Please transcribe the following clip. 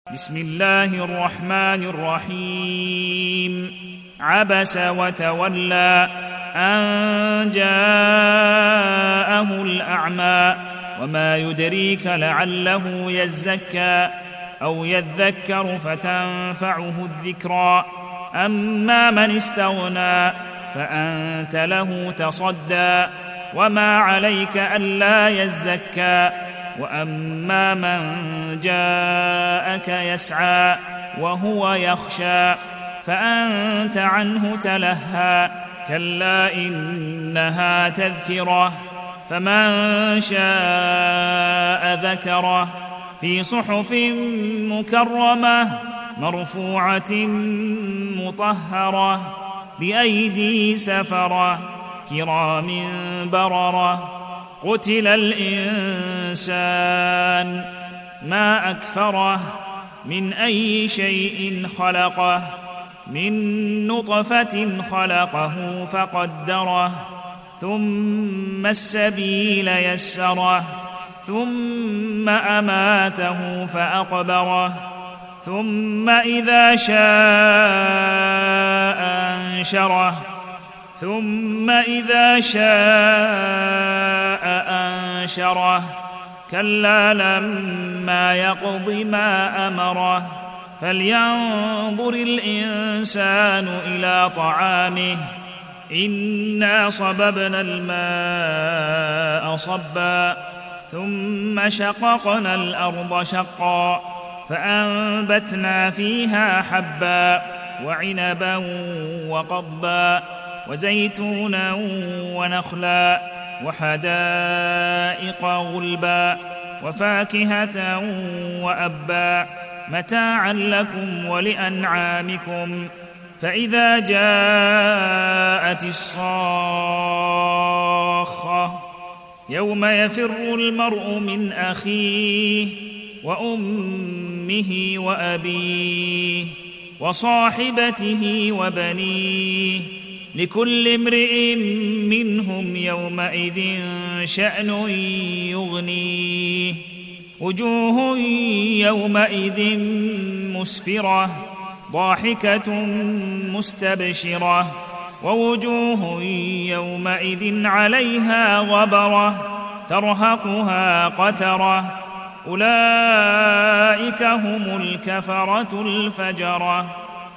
بسم الله الرحمن الرحيم عبس وتولى أن جاءه الأعمى وما يدريك لعله يزكى أو يذكر فتنفعه الذكرى أما من استغنى فأنت له تصدى وما عليك ألا يزكى وأما من جاءك يسعى وهو يخشى فأنت عنه تلهى كلا إنها تذكرة فمن شاء ذكره في صحف مكرمة مرفوعة مطهرة بأيدي سفرة كرام بررة قتل الإنسان ما أكفره من أي شيء خلقه من نطفة خلقه فقدره ثم السبيل يسره ثم أماته فأقبره ثم إذا شاء أنشره أنشره كلا لما يقض ما أمره فلينظر الإنسان إلى طعامه إنا صببنا الماء صبا ثم شققنا الأرض شقا فأنبتنا فيها حبا وعنبا وقضبا وزيتونا ونخلا وحدائق غلبا وفاكهة وأبا متاعا لكم ولأنعامكم فإذا جاءت الصاخة يوم يفر المرء من أخيه وأمه وأبيه وصاحبته وبنيه لكل امرئ منهم يومئذ شأن يغنيه وجوه يومئذ مسفرة ضاحكة مستبشرة ووجوه يومئذ عليها غبرة ترهقها قترة أولئك هم الكفرة الفجرة